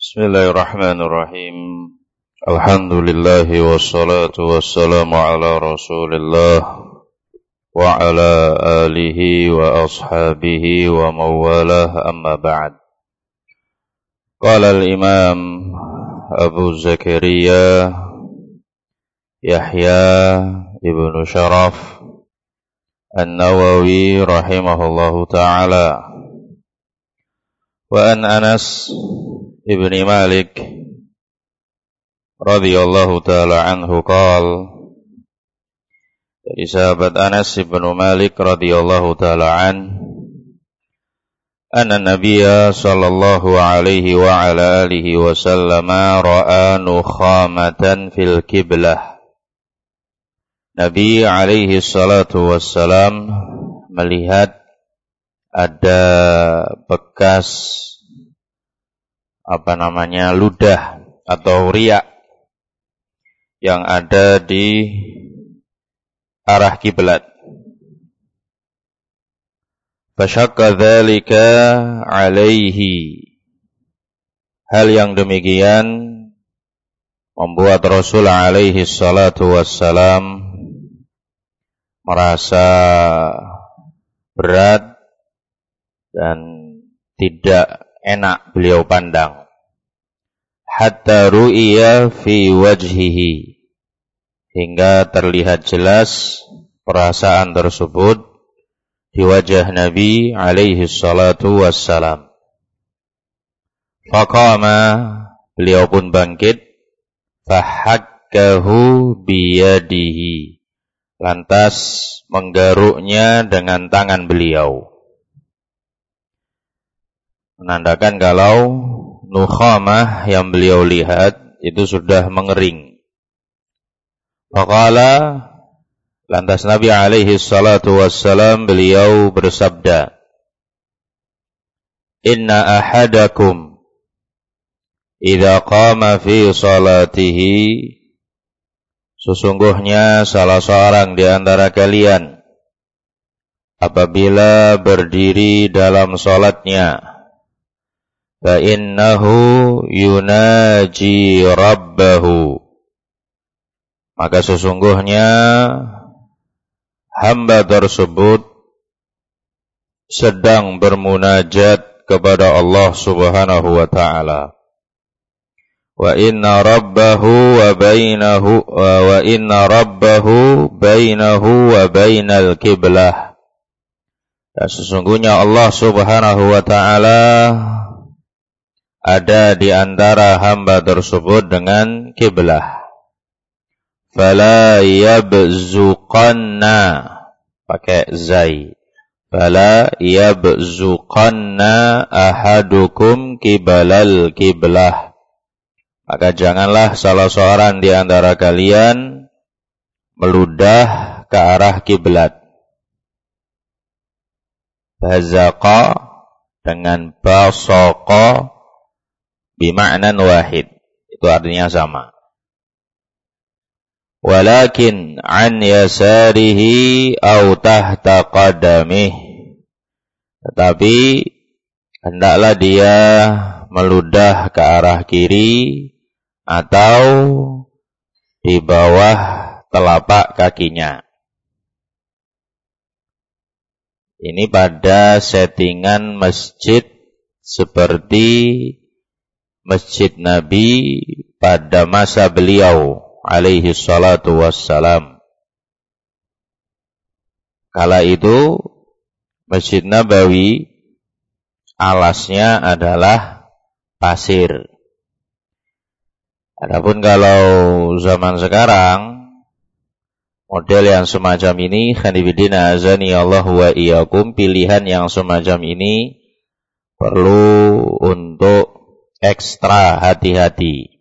Bismillahirrahmanirrahim. Alhamdulillahi wassalatu wassalamu ala Rasulillah wa ala alihi wa ashabihi wa mawalah, amma ba'd. Qala al-Imam Abu Zakaria Yahya ibnu Sharaf An-Nawawi rahimahullahu ta'ala, wa an Anas ibni Malik radhiyallahu ta'ala anhu qala, dari sahabat Anas ibnu Malik radhiyallahu ta'ala anna Nabiyya sallallahu alaihi wa ala alihi wa sallama ra'a nukhamatan fil qiblah. Nabi alaihi salatu wassalam melihat ada bekas ludah atau riak yang ada di arah kiblat. Fasyakka dzalika alaihi. Hal yang demikian membuat Rasul alaihi salatu wassalam merasa berat dan tidak enak beliau pandang. Hatta ru'iya fi wajhihi, hingga terlihat jelas perasaan tersebut di wajah Nabi alaihi salatu wassalam. Faqama, beliau pun bangkit, fahakkahu biyadihi, lantas menggaruknya dengan tangan beliau, menandakan kalau nukhamah yang beliau lihat itu sudah mengering. Faqala, lantas Nabi alaihi salatu wassalam beliau bersabda, inna ahadakum idza qama fi salatihi, sesungguhnya salah seorang di antara kalian apabila berdiri dalam salatnya, fa innahu yunaji rabbahu, maka sesungguhnya hamba tersebut sedang bermunajat kepada Allah Subhanahu wa taala. Wa inna rabbahu bainahu wa bainal qiblah, dan sesungguhnya Allah Subhanahu wa taala ada di antara hamba tersebut dengan kiblah. Fala yabzuqanna, pakai zai, fala yabzuqanna ahadukum kibalal kiblah, maka janganlah salah seorang di antara kalian meludah ke arah kiblat. Bazaqa dengan basaqa bima'nan wahid, itu artinya sama. Walakin an yasarihi aw tahta qadamih, tetapi hendaklah dia meludah ke arah kiri atau di bawah telapak kakinya. Ini pada settingan masjid seperti Masjid Nabi pada masa beliau alaihi salatu wassalam. Kala itu Masjid Nabawi alasnya adalah pasir. Adapun kalau zaman sekarang, model yang semacam ini, khanifidina azani Allah wa iyyakum, pilihan yang semacam ini perlu untuk ekstra hati-hati.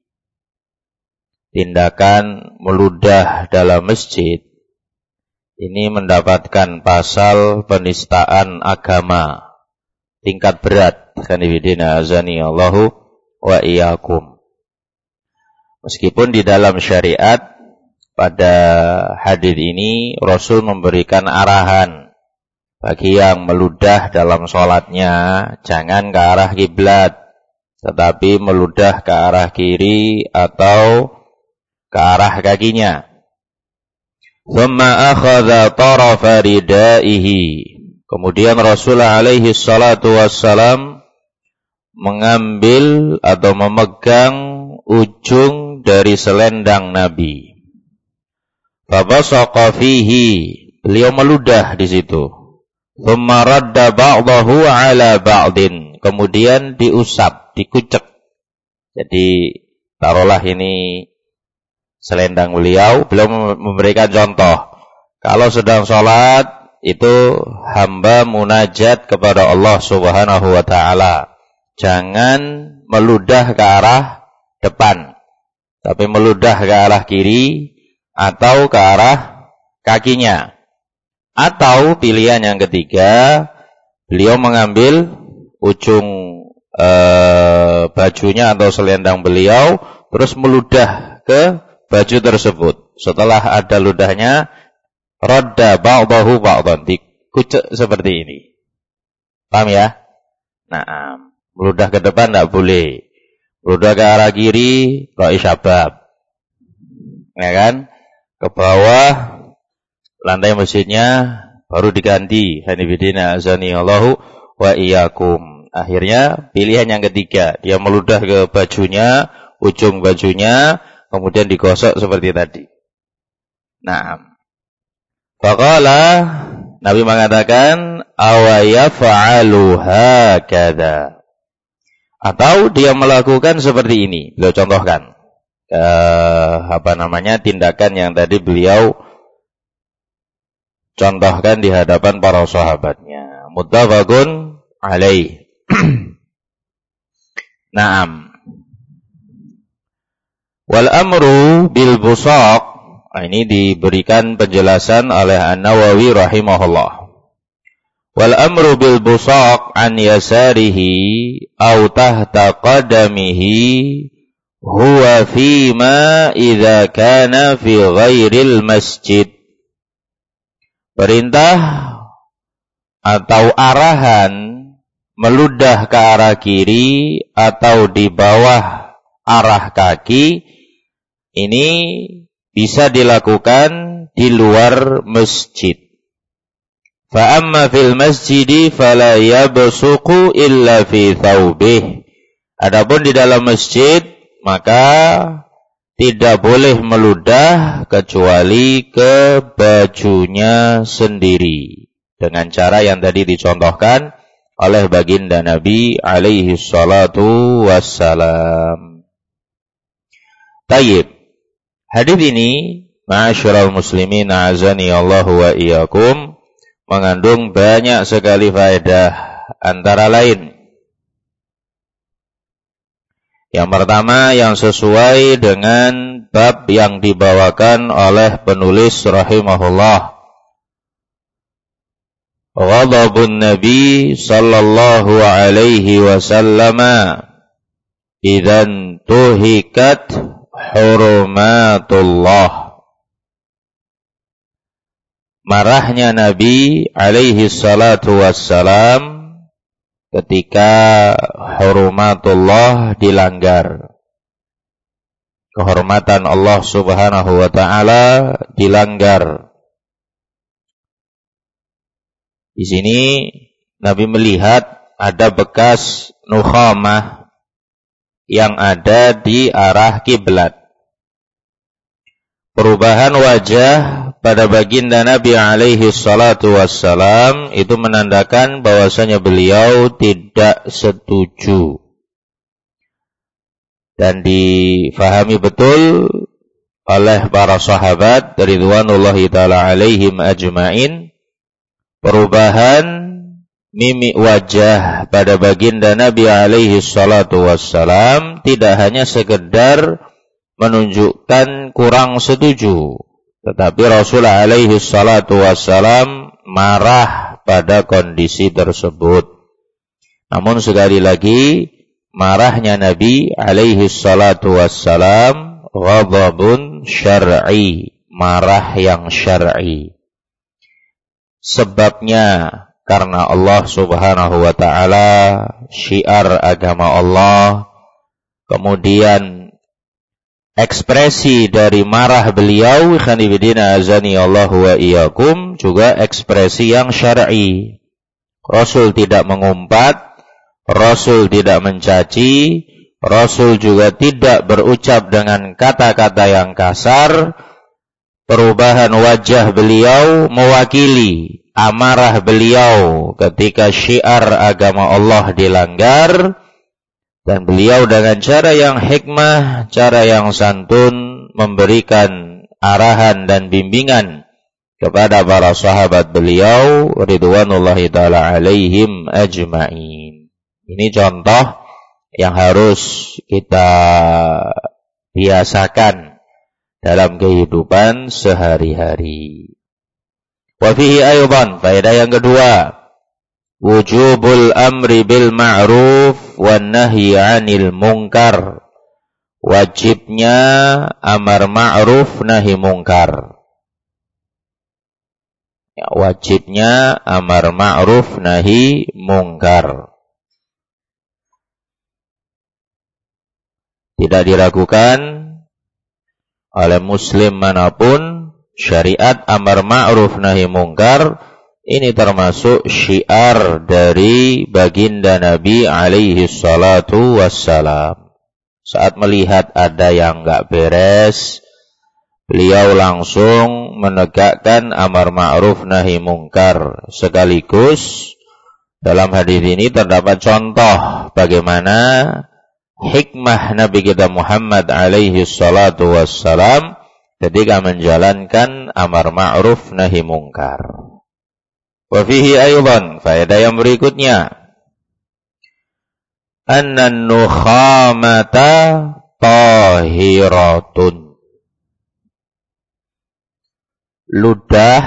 Tindakan meludah dalam masjid ini mendapatkan pasal penistaan agama tingkat berat, khanifidina azani Allahu wa iyyakum. Meskipun di dalam syariat pada hadis ini Rasul memberikan arahan bagi yang meludah dalam sholatnya, jangan ke arah kiblat, tetapi meludah ke arah kiri atau ke arah kakinya. Thumma akhadha tarafa ridaihi. Kemudian Rasulullah alaihi salatu wassalam mengambil atau memegang ujung dari selendang Nabi. Fabasaqa fihi. Beliau meludah di situ. Thumma radda ba'dahu ala ba'din. Kemudian diusap, dikucek. Jadi taruhlah ini selendang beliau memberikan contoh. Kalau sedang sholat, itu hamba munajat kepada Allah subhanahu wa ta'ala. Jangan meludah ke arah depan, tapi meludah ke arah kiri atau ke arah kakinya. Atau pilihan yang ketiga, beliau mengambil ujung bajunya atau selendang beliau, terus meludah ke baju tersebut. Setelah ada ludahnya, radda ba'dahu ba'dan, dikucek seperti ini. Paham ya? Nah, meludah ke depan tidak boleh. Meludah ke arah kiri, ra'i syabab. Ya kan? Ke bawah, lantai masjidnya baru diganti. Hanifidina azani Allahu wa iyyakum. Akhirnya pilihan yang ketiga, dia meludah ke bajunya, ujung bajunya, kemudian digosok seperti tadi. Nah, faqala, Nabi mengatakan, awayafa'alu hakadha. Atau dia melakukan seperti ini. Beliau contohkan tindakan yang tadi beliau contohkan di hadapan para sahabatnya. Muttafaqun alaih. Naam. Wal amru bil busaq. Ini diberikan penjelasan oleh An-Nawawi rahimahullah. Wal amru bil busaq an yasarihi aw tahta qadamihi huwa fima idza kana fi ghairil masjid. Perintah atau arahan meludah ke arah kiri atau di bawah arah kaki ini bisa dilakukan di luar masjid. Fa amma fil masjidi fala yabsuqu illa fi thawbih. Adapun di dalam masjid maka tidak boleh meludah kecuali ke bajunya sendiri dengan cara yang tadi dicontohkan oleh baginda Nabi alaihi salatu wassalam. Tayyib. Hadis ini, ma'asyiral muslimin a'azani Allahu wa iyyakum, mengandung banyak sekali faedah, antara lain yang pertama yang sesuai dengan bab yang dibawakan oleh penulis rahimahullah. Ghadabun Nabi sallallahu alaihi wasallam idzan tuhikat hurumatullah. Marahnya Nabi alaihi salatu wassalam ketika hurumatullah dilanggar. Kehormatan Allah subhanahu wa ta'ala dilanggar. Di sini Nabi melihat ada bekas nukhamah yang ada di arah kiblat. Perubahan wajah pada baginda Nabi alaihi salatu wassalam itu menandakan bahwasanya beliau tidak setuju. Dan difahami betul oleh para sahabat ridwanullahi ta'ala alaihim ajma'in, perubahan mimik wajah pada baginda Nabi alaihi salatu wassalam tidak hanya sekedar menunjukkan kurang setuju, tetapi Rasulullah alaihi salatu wassalam marah pada kondisi tersebut. Namun sekali lagi, marahnya Nabi alaihi salatu wassalam ghadabun syar'i, marah yang syar'i. Sebabnya karena Allah subhanahu wa ta'ala, syiar agama Allah, Kemudian ekspresi dari marah beliau, khanibidina azani Allah wa iyyakum, juga ekspresi yang syar'i. Rasul tidak mengumpat, Rasul tidak mencaci, Rasul juga tidak berucap dengan kata-kata yang kasar. Perubahan wajah beliau mewakili amarah beliau ketika syiar agama Allah dilanggar. Dan beliau dengan cara yang hikmah, cara yang santun, memberikan arahan dan bimbingan kepada para sahabat beliau, ridwanullahi ta'ala alaihim ajma'in. Ini contoh yang harus kita biasakan dalam kehidupan sehari-hari. Wa fihi aydan, faedah yang kedua, wujubul amri bil ma'ruf wan nahyi 'anil munkar. Wajibnya amar ma'ruf nahi munkar. Ya, wajibnya amar ma'ruf nahi munkar. Tidak diragukan oleh muslim manapun, syariat amar ma'ruf nahi munkar ini termasuk syiar dari baginda Nabi alaihi salatu wassalam. Saat melihat ada yang enggak beres, beliau langsung menegakkan amar ma'ruf nahi munkar. Sekaligus dalam hadis ini terdapat contoh bagaimana hikmah Nabi kita Muhammad alaihi salatu wassalam ketika menjalankan amar ma'ruf nahi munkar. Wa fihi aydan, faedah yang berikutnya, anna nukhamata tahiratun. Ludah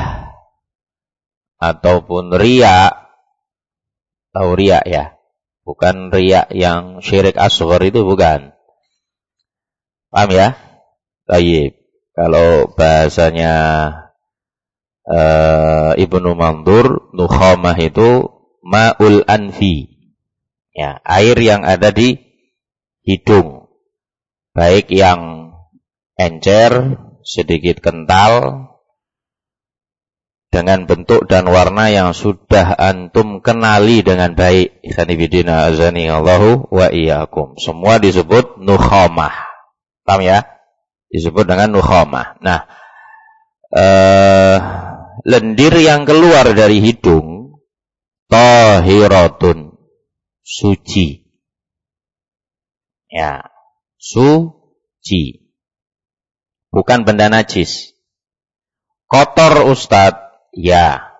ataupun riya, tahu riya ya? Bukan riya yang syirik asghar itu, bukan. Paham ya? Baik. Kalau bahasanya Ibnu Mandur, nukhamah itu ma'ul anfi. Ya, air yang ada di hidung. Baik yang encer, sedikit kental, dengan bentuk dan warna yang sudah antum kenali dengan baik. Ikhwanifidina azani Allahu wa iyyakum. Semua disebut nukhamah. Paham ya? Disebut dengan nukhamah. Nah, lendir yang keluar dari hidung tahiratun, suci. Ya, suci. Bukan benda najis. Kotor Ustadz, ya.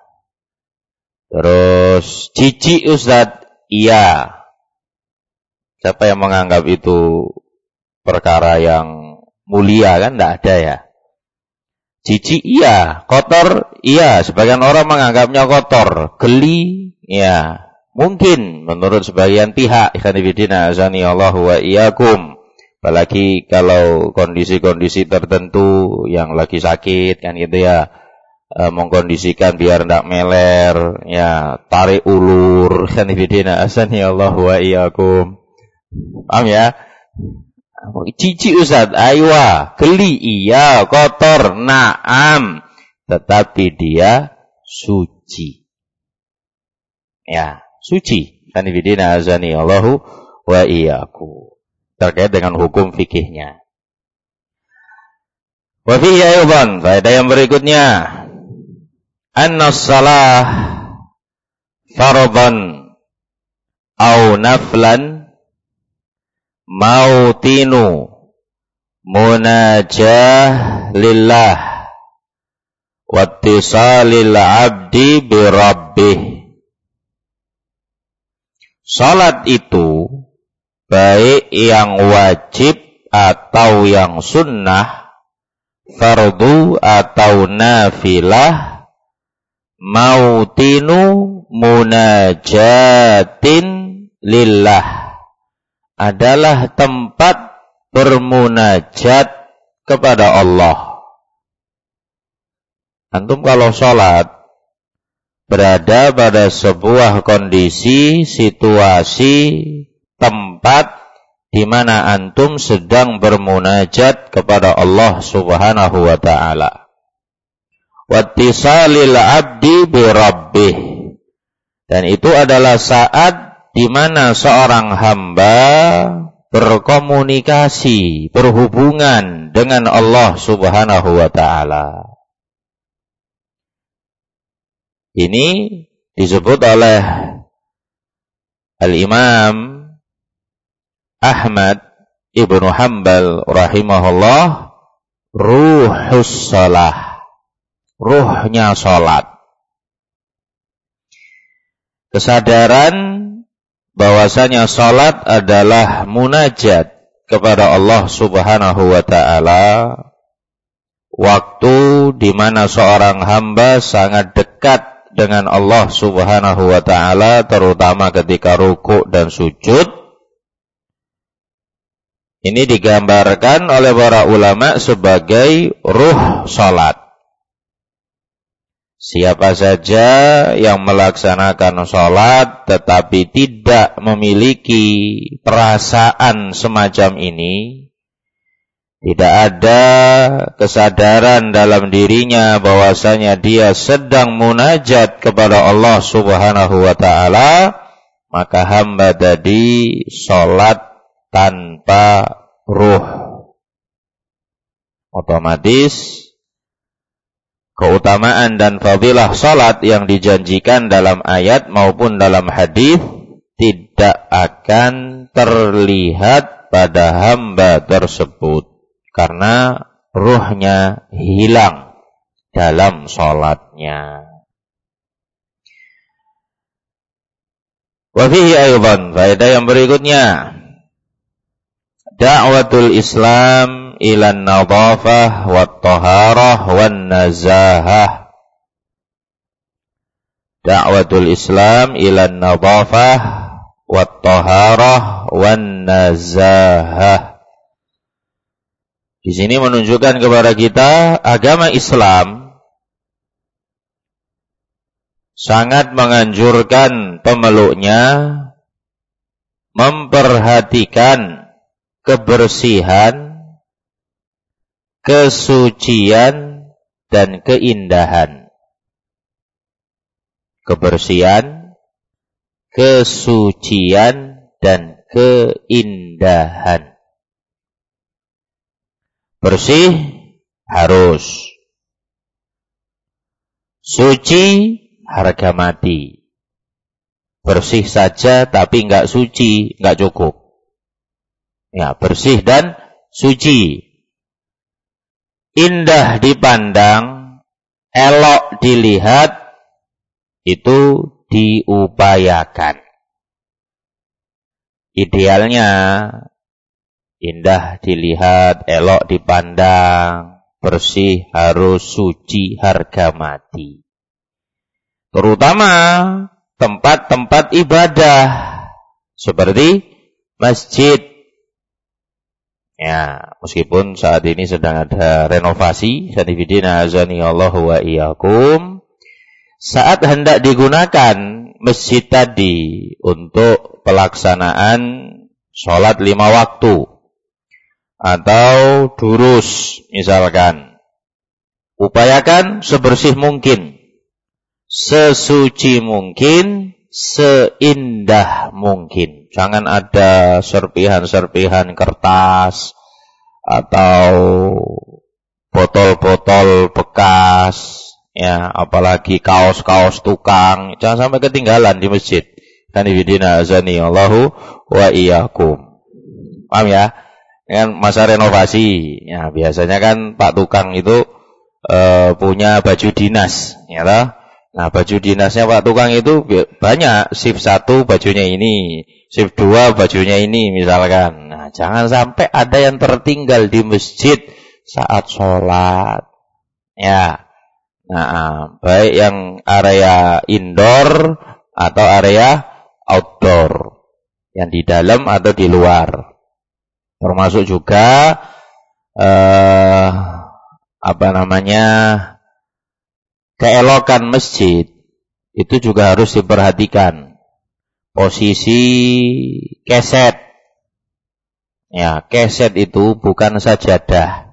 Terus jijik Ustadz, iya. Siapa yang menganggap itu perkara yang mulia, kan? Tidak ada ya. Jijik iya, kotor iya, sebagian orang menganggapnya kotor, geli ya, mungkin menurut sebagian pihak. Ikhwanifidina azani Allah wa iyyakum. Apalagi kalau kondisi-kondisi tertentu yang lagi sakit kan gitu ya, mengkondisikan biar tidak meler ya, tarik ulur. Ikhwanifidina azani Allah wa iyyakum. Paham ya? Cici Ustaz, aywa, geli, iya, kotor, naam, tetapi dia suci. Ya, suci. Kanifidina azani Allahu wa iyyakum. Terkait dengan hukum fikihnya. Wa fihi aydan, faedah yang berikutnya, anna shalah fardhan au naflan mautinu munajah lillah wattisalil abdi birabbih. Salat itu baik yang wajib atau yang sunnah, fardu atau nafilah, mautinu munajatin lillah, adalah tempat bermunajat kepada Allah. Antum kalau sholat berada pada sebuah kondisi, situasi, tempat di mana antum sedang bermunajat kepada Allah Subhanahu wa taala. Wattisalil 'abdi bi rabbih. Dan itu adalah saat di mana seorang hamba berkomunikasi, berhubungan dengan Allah Subhanahu wa taala. Ini disebut oleh Al-Imam Ahmad Ibnu Hanbal rahimahullah ruhus shalah, ruhnya salat. Kesadaran bahwasanya salat adalah munajat kepada Allah Subhanahu wa taala, waktu di mana seorang hamba sangat dekat dengan Allah Subhanahu wa taala, terutama ketika rukuk dan sujud. Ini digambarkan oleh para ulama sebagai ruh salat. Siapa saja yang melaksanakan salat tetapi tidak memiliki perasaan semacam ini, tidak ada kesadaran dalam dirinya bahwasanya dia sedang munajat kepada Allah Subhanahu wa taala, maka hamba tadi salat tanpa ruh. Otomatis keutamaan dan fadilah salat yang dijanjikan dalam ayat maupun dalam hadis tidak akan terlihat pada hamba tersebut karena ruhnya hilang dalam salatnya. Wa fihi aidan, faedah yang berikutnya, da'watul Islam ilan nadhafah wat taharah wan nazahah. Da'watul Islam ilan nadhafah wat taharah wan nazahah. Di sini menunjukkan kepada kita agama Islam sangat menganjurkan pemeluknya memperhatikan kebersihan, kesucian, dan keindahan. Kebersihan, kesucian, dan keindahan. Bersih harus. Suci harga mati. Bersih saja tapi enggak suci, enggak cukup. Ya, bersih dan suci. Indah dipandang, elok dilihat, itu diupayakan. Idealnya indah dilihat, elok dipandang, bersih harus, suci harga mati. Terutama tempat-tempat ibadah seperti masjid. Ya, meskipun saat ini sedang ada renovasi, sanifidina azani Allahu wa iyyakum, saat hendak digunakan masjid tadi untuk pelaksanaan sholat 5 waktu atau durus misalkan, upayakan sebersih mungkin, sesuci mungkin, seindah mungkin. Jangan ada serpihan-serpihan kertas atau botol-botol bekas, ya, apalagi kaos-kaos tukang. Jangan sampai ketinggalan di masjid. Kanifidina azani Allahu wa iyyakum. Paham ya? Dengan masa renovasi, ya biasanya kan Pak Tukang itu punya baju dinas, ya toh? Nah, baju dinasnya Pak Tukang itu banyak, shift 1 bajunya ini, shift 2 bajunya ini misalkan. Nah, jangan sampai ada yang tertinggal di masjid saat sholat. Ya. Nah, baik yang area indoor atau area outdoor, yang di dalam atau di luar. Termasuk juga keelokan masjid itu juga harus diperhatikan. Posisi keset Ya, keset itu bukan sajadah.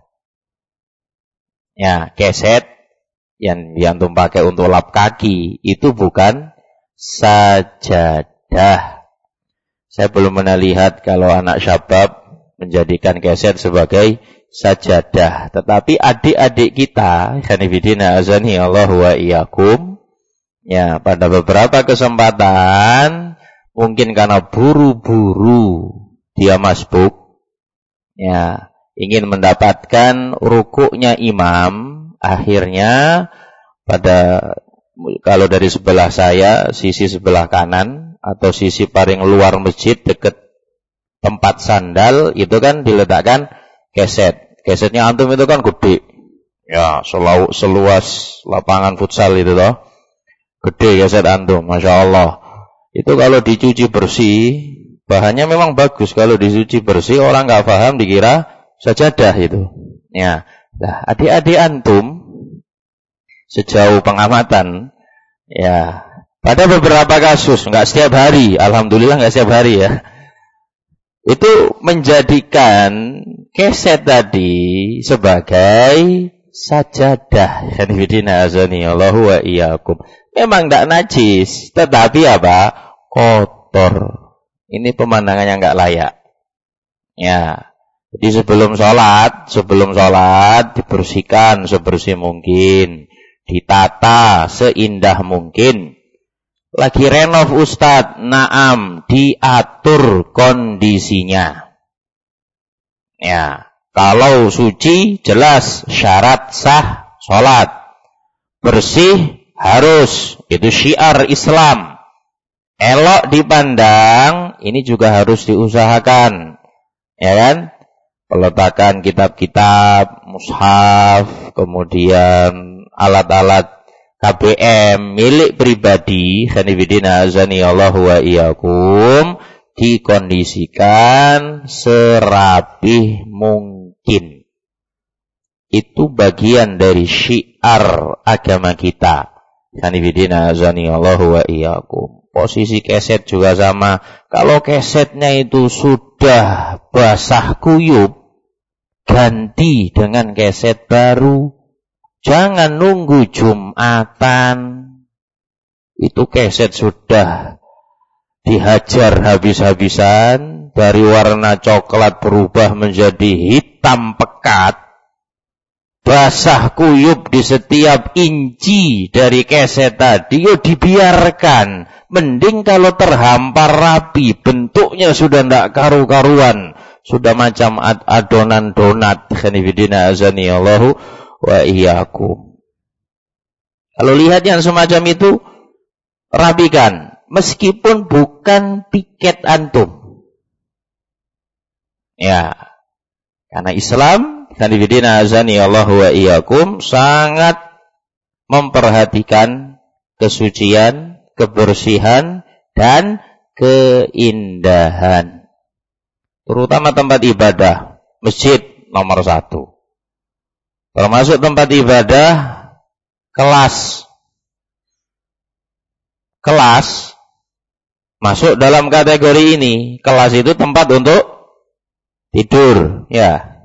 Ya, keset yang antum pakai untuk lap kaki itu bukan sajadah. Saya belum pernah lihat kalau anak syabab menjadikan keset sebagai sajadah. Tetapi adik-adik kita, khanifidina azani Allah wa iyyakum, ya pada beberapa kesempatan mungkin karena buru-buru dia masbuk, ya ingin mendapatkan rukuknya imam, akhirnya kalau dari sebelah saya, sisi sebelah kanan atau sisi paling luar masjid dekat tempat sandal itu kan diletakkan keset. Kesetnya antum itu kan gede. Ya, seluas lapangan futsal itu toh. Gede keset antum, Masya Allah. Itu kalau dicuci bersih, bahannya memang bagus. Kalau dicuci bersih, orang nggak paham dikira sajadah itu. Ya, nah, adik-adik antum sejauh pengamatan, ya pada beberapa kasus, nggak setiap hari, alhamdulillah nggak setiap hari ya, itu menjadikan keset tadi sebagai sajadah. Khanifidina azani Allahu wa iyyakum. Memang tidak najis, tetapi apa? Kotor. Ini pemandangan yang nggak layak. Ya. Jadi sebelum sholat dibersihkan sebersih mungkin, ditata seindah mungkin. Lagi renov Ustadz, naam, diatur kondisinya. Ya, kalau suci jelas syarat sah sholat, bersih harus, itu syiar Islam. Elok dipandang, ini juga harus diusahakan, ya kan? Peletakan kitab-kitab, mushaf, kemudian alat-alat KBM milik pribadi, khanifidina azani Allahu wa iyyakum, dikondisikan serapih mungkin. Itu bagian dari syiar agama kita. Khanifidina azani Allahu wa iyyakum. Posisi keset juga sama. Kalau kesetnya itu sudah basah kuyup, ganti dengan keset baru. Jangan nunggu Jumatan. Itu keset sudah dihajar habis-habisan, dari warna coklat berubah menjadi hitam pekat, basah kuyup di setiap inci dari keset tadi, yo dibiarkan. Mending kalau terhampar rapi, bentuknya sudah tidak karu-karuan, sudah macam adonan donat. Khanifidina azani Allahu wa iyyakum. Kalau lihat yang semacam itu, rapikan, meskipun bukan piket antum. Ya, karena Islam, khanifidina azani Allahu wa iyyakum, sangat memperhatikan kesucian, kebersihan, dan keindahan. Terutama tempat ibadah, masjid nomor 1. Termasuk tempat ibadah, kelas masuk dalam kategori ini. Kelas itu tempat untuk tidur, ya.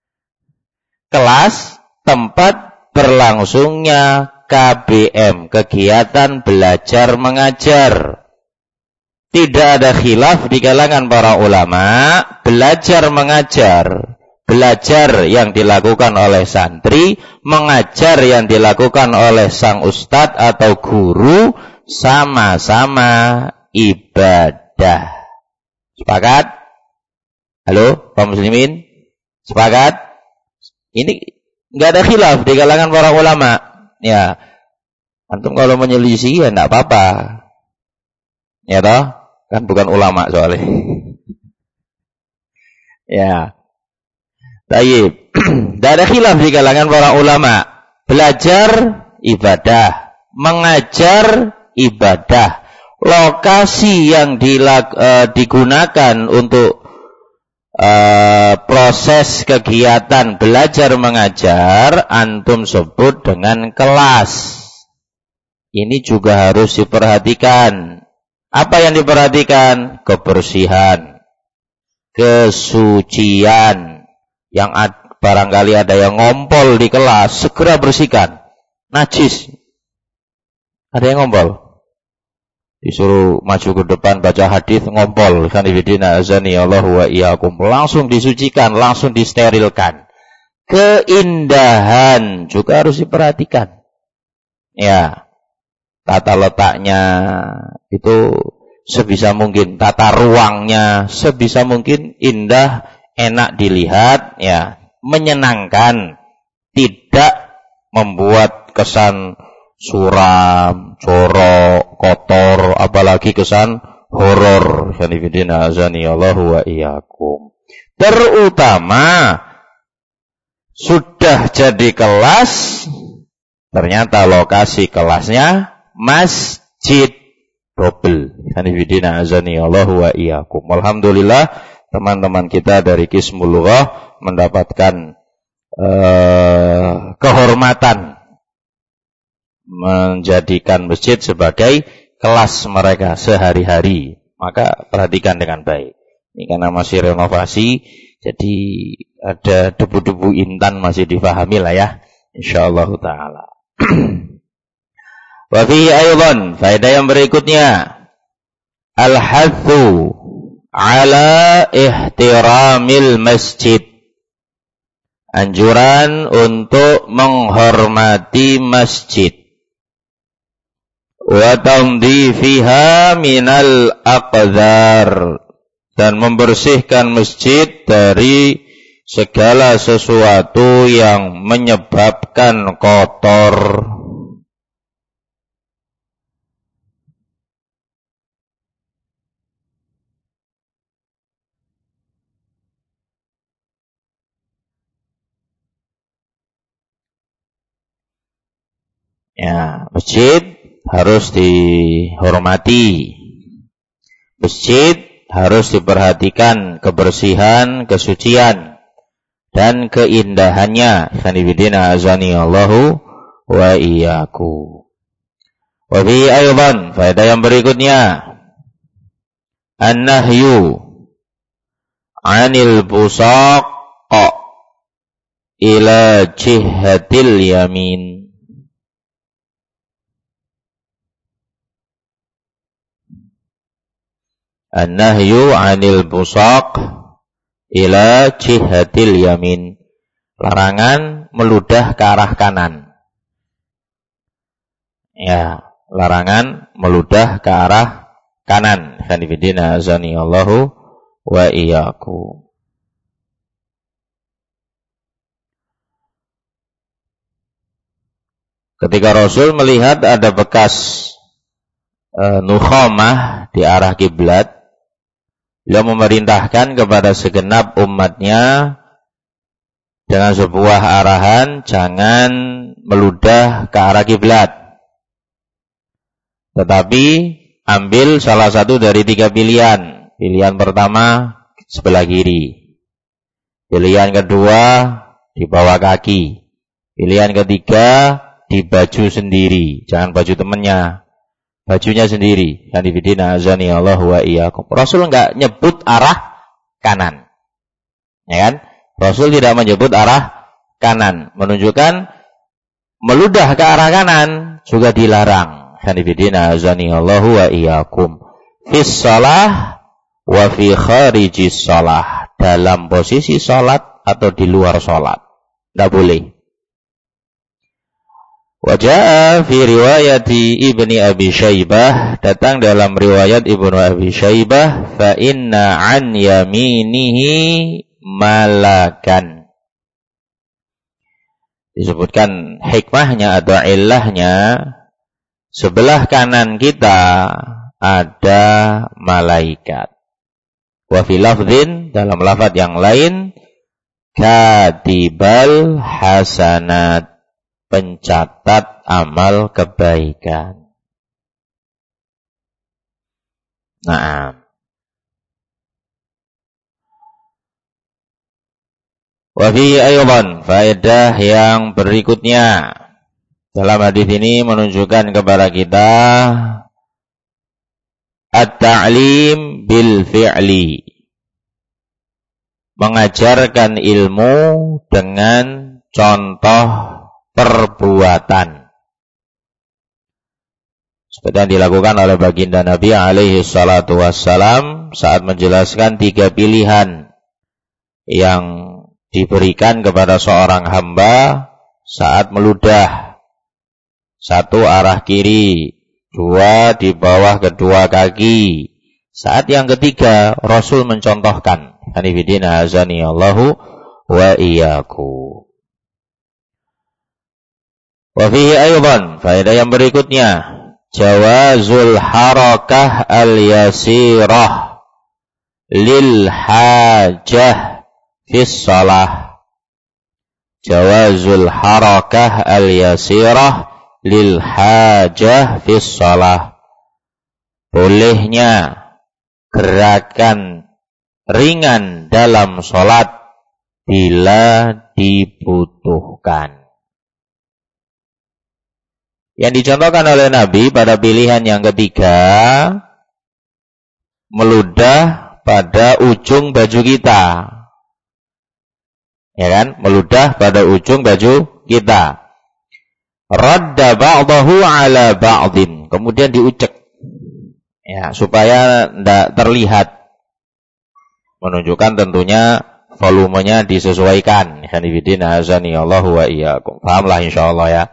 Kelas tempat berlangsungnya KBM, kegiatan belajar mengajar. Tidak ada khilaf di kalangan para ulama, belajar mengajar, belajar yang dilakukan oleh santri, mengajar yang dilakukan oleh sang ustadz atau guru, sama-sama ibadah. Sepakat? Halo, kaum muslimin? Sepakat? Ini enggak ada khilaf di kalangan para ulama. Ya, antum kalau menyelisih ya enggak apa-apa. Ya toh? Kan bukan ulama soalnya. Ya. Baik. Tidak ada khilaf di kalangan para ulama. Belajar ibadah, mengajar ibadah. Lokasi yang digunakan untuk proses kegiatan belajar mengajar antum sebut dengan kelas. Ini juga harus diperhatikan. Apa yang diperhatikan? Kebersihan, kesucian. Yang barangkali ada yang ngompol di kelas, segera bersihkan. Najis. Ada yang ngompol. Disuruh maju ke depan baca hadis, ngompol. Khanifidina azani Allahu wa iyyakum. Langsung disucikan, langsung disterilkan. Keindahan juga harus diperhatikan. Ya. Tata letaknya itu sebisa mungkin, tata ruangnya sebisa mungkin indah, enak dilihat, ya, menyenangkan, tidak membuat kesan suram, jorok, kotor, apalagi kesan horor. Khanifidina azani Allahu wa iyyakum. Terutama sudah jadi kelas, ternyata lokasi kelasnya masjid, double. Khanifidina azani Allahu wa iyyakum. Alhamdulillah teman-teman kita dari Qismul Lughah mendapatkan kehormatan menjadikan masjid sebagai kelas mereka sehari-hari. Maka perhatikan dengan baik. Ini karena masih renovasi, jadi ada debu-debu intan masih difahami lah ya, insyaallah taala. Wa fihi aidan, faedah yang berikutnya, al-hathu ala ihtiramil masjid. Anjuran untuk menghormati masjid. Wa tanzifiha minal aqdhar, dan membersihkan masjid dari segala sesuatu yang menyebabkan kotor. Ya, masjid harus dihormati. Masjid harus diperhatikan kebersihan, kesucian, dan keindahannya. Khanifidina azani Allahu wa iyyakum. Wa bi aidan, faedah yang berikutnya, an-nahyu 'anil busaq ila jihatil yamin. An-nahyu 'anil busaq ila jihatil yamin. Larangan meludah ke arah kanan. Ya, larangan meludah ke arah kanan. Khanifidina azani Allahu wa iyyakum. Ketika Rasul melihat ada bekas nukhamah di arah kiblat, beliau memerintahkan kepada segenap umatnya dengan sebuah arahan, jangan meludah ke arah kiblat. Tetapi ambil salah satu dari 3 pilihan. Pilihan pertama sebelah kiri. Pilihan kedua di bawah kaki. Pilihan ketiga di baju sendiri, jangan baju temannya. Bajunya sendiri. Khanifidina azani Allahu wa iyyakum. Rasul enggak nyebut arah kanan. Ya kan? Rasul tidak menyebut arah kanan, menunjukkan meludah ke arah kanan juga dilarang. Khanifidina azani Allahu wa iyyakum. Fis shalah wa fi kharijis shalah, dalam posisi salat atau di luar salat. Enggak boleh. Wajah fi riwayati Ibni Abi Syaibah, datang dalam riwayat Ibnu Abi Syaibah, fa inna an yaminihi malakan. Disebutkan hikmahnya atau illahnya, sebelah kanan kita ada malaikat. Wa fi lafdhin, dalam lafaz yang lain, katibal hasanat, pencatat amal kebaikan. Naam. Wa fi aydan, faedah yang berikutnya. Dalam hadis ini menunjukkan kepada kita at-ta'lim bil fi'li. mengajarkan ilmu dengan contoh perbuatan. Seperti yang dilakukan oleh baginda Nabi alaihi salatu wassalam saat menjelaskan 3 pilihan yang diberikan kepada seorang hamba saat meludah. 1 arah kiri, 2 di bawah kedua kaki. Saat yang ketiga Rasul mencontohkan. Hanifidina azani Allahu wa iyyakum. Wa fihi aydan, faedah yang berikutnya, jawazul harakah al-yasirah lil hajah fis shalah. Jawazul harakah al-yasirah lil hajah fis shalah. Bolehnya gerakan ringan dalam sholat bila dibutuhkan. Yang dicontohkan oleh Nabi pada pilihan yang ketiga, meludah pada ujung baju kita. Ya kan? Meludah pada ujung baju kita. Radda ba'dahu ala ba'din. Kemudian diucek. Ya, supaya tidak terlihat. Menunjukkan tentunya volumenya disesuaikan. Hanifidina azani Allahu wa iyyakum. Pahamlah insyaallah ya.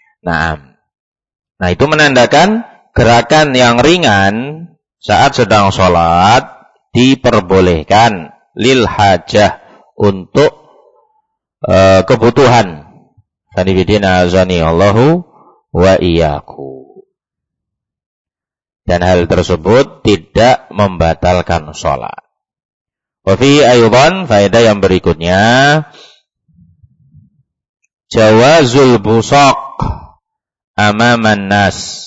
Nah, itu menandakan gerakan yang ringan saat sedang sholat diperbolehkan lil hajah untuk kebutuhan. Hanifidina azani Allahu wa iyyakum. Dan hal tersebut tidak membatalkan sholat. Wa fi aydan, faedah yang berikutnya, jawazul busaq amaman nas.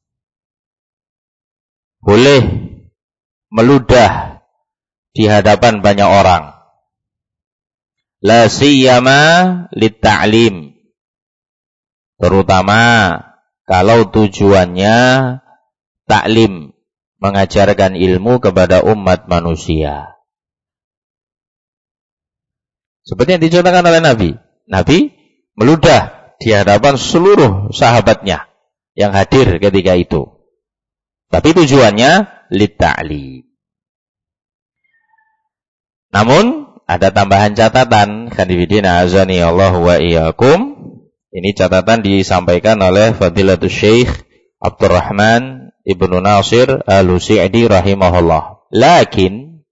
Boleh meludah di hadapan banyak orang. La siyama lit ta'lim. Terutama kalau tujuannya taklim, mengajarkan ilmu kepada umat manusia. Seperti yang dicontohkan oleh Nabi. Nabi meludah di hadapan seluruh sahabatnya yang hadir ketika itu. Tapi tujuannya litta'lim. Namun ada tambahan catatan, khanifidina azani Allah wa iyyakum. Ini catatan disampaikan oleh Fadilatul Syekh Abdurrahman Ibnu Nasir Al-Husaidi rahimahullah. Lakin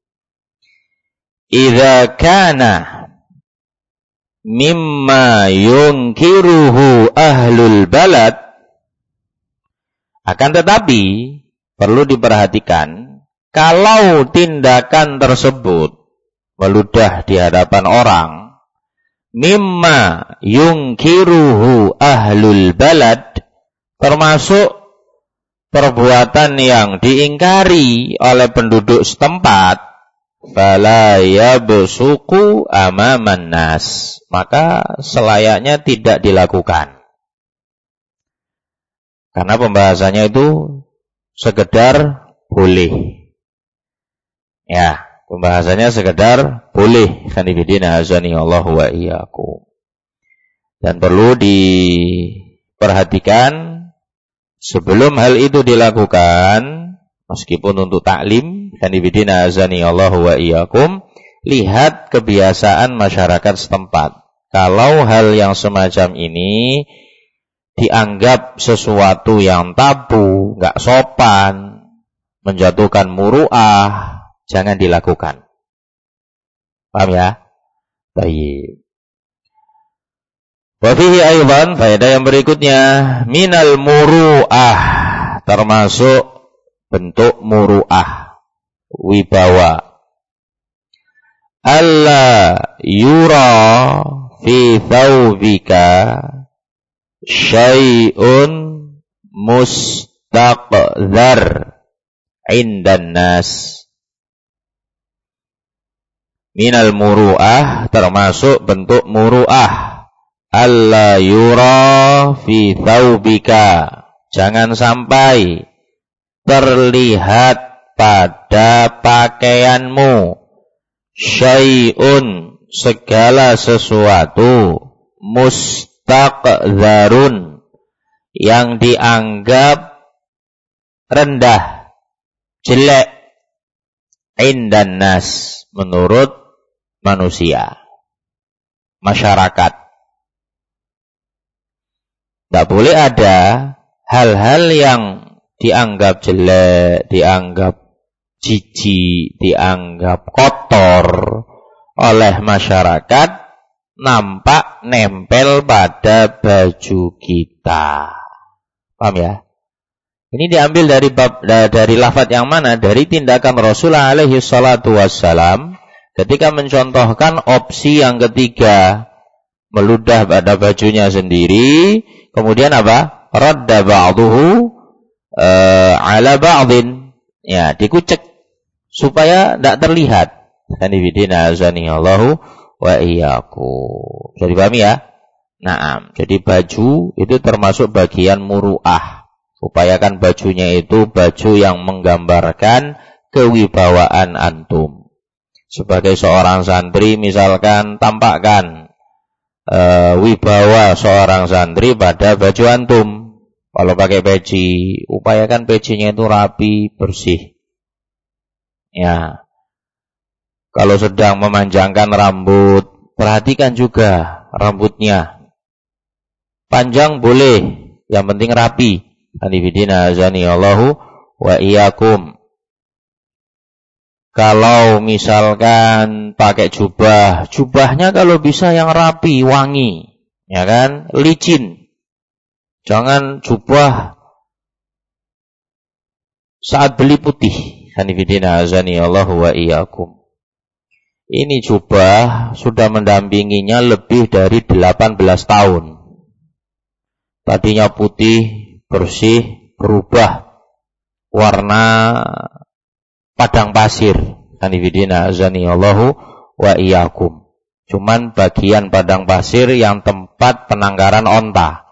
idza kana mimma yunkiruhu ahlul balad, akan tetapi perlu diperhatikan, kalau tindakan tersebut meludah di hadapan orang, mimma yunkiruhu ahlul balad, termasuk perbuatan yang diingkari oleh penduduk setempat, fala yabsuqu amaman nas, maka selayaknya tidak dilakukan. Karena pembahasannya itu sekedar boleh. Ya, pembahasannya sekedar boleh. Khanifidina azani Allah wa iyyakum. Dan perlu diperhatikan sebelum hal itu dilakukan, meskipun untuk taklim, khanifidina azani Allah wa iyyakum, lihat kebiasaan masyarakat setempat. Kalau hal yang semacam ini dianggap sesuatu yang tabu, enggak sopan, menjatuhkan muru'ah, jangan dilakukan. Paham ya? Baik. Wa fihi aydan, faedah yang berikutnya, minal muru'ah, termasuk bentuk muru'ah, wibawa. Alla yura fi thawbika syai'un mustaqdhar indan nas. Minal muru'ah, termasuk bentuk muru'ah. Alla yura fi thawbika, jangan sampai terlihat pada pakaianmu syai'un segala sesuatu, mustaqdzarun yang dianggap rendah, jelek, indan nas menurut manusia, masyarakat. Tidak boleh ada hal-hal yang dianggap jelek, dianggap jijik, dianggap kotor oleh masyarakat, nampak nempel pada baju kita. Paham ya? Ini diambil dari lafaz yang mana? Dari tindakan Rasulullah alaihi salatu wassalam ketika mencontohkan opsi yang ketiga, meludah pada bajunya sendiri, kemudian apa? Radda ba'duhu ala ba'din. Ya, dikucek supaya tidak terlihat. Kanibidina azani Allahu wa iyyakum. Bisa dipahami ya? Naam. Jadi baju itu termasuk bagian muru'ah. Upayakan bajunya itu baju yang menggambarkan kewibawaan antum. Sebagai seorang santri misalkan tampakkan wibawa seorang santri pada baju antum. Kalau pakai peci, upayakan pecinya itu rapi, bersih. Ya. Kalau sedang memanjangkan rambut, perhatikan juga rambutnya. Panjang boleh, yang penting rapi. Hanifidina azani Allahu wa iyyakum. Kalau misalkan pakai jubah, jubahnya kalau bisa yang rapi, wangi, ya kan? Licin. Jangan jubah saat beli putih. Hanifidina azani Allahu wa iyyakum. Ini jubah sudah mendampinginya lebih dari 18 tahun. Tadinya putih, bersih, berubah warna padang pasir. Hanifidina azani Allahu wa iyyakum. Cuman bagian padang pasir yang tempat penangkaran onta.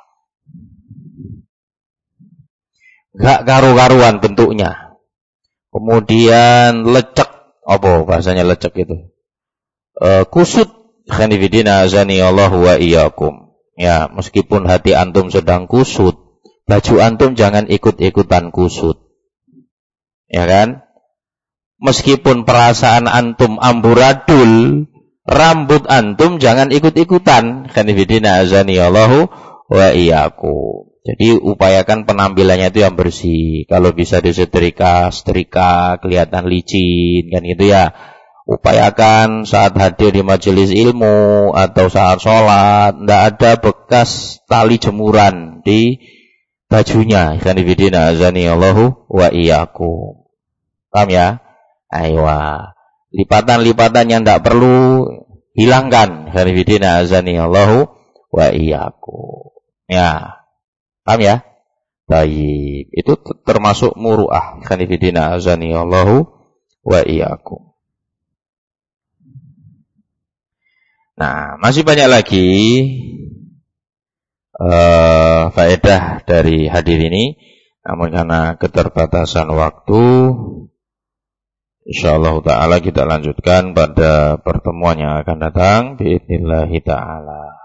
Gak karu-karuan bentuknya. Kemudian lecek, apa bahasanya lecek itu? Kusut. Hanifidina azani Allahu wa iyyakum. Ya, meskipun hati antum sedang kusut, baju antum jangan ikut-ikutan kusut. Ya kan? Meskipun perasaan antum amburadul, rambut antum jangan ikut-ikutan. Kanifidina azani Allahu wa iyyakum. Jadi upayakan penampilannya itu yang bersih. Kalau bisa disetrika, setrika, kelihatan licin kan gitu ya. Upayakan saat hadir di majelis ilmu atau saat sholat, tidak ada bekas tali jemuran di bajunya. Kanifidina azani Allahu wa iyyakum. Paham ya? Aywa. Lipatan-lipatan yang tidak perlu hilangkan. Kanifidina azani Allahu wa iyyakum. Ya. Paham ya? Baik. Itu termasuk muru'ah. Kanifidina azani Allahu wa iyyakum. Nah, masih banyak lagi faedah dari hadis ini, namun karena keterbatasan waktu, insyaallah ta'ala kita lanjutkan pada pertemuan yang akan datang biidznillah ta'ala.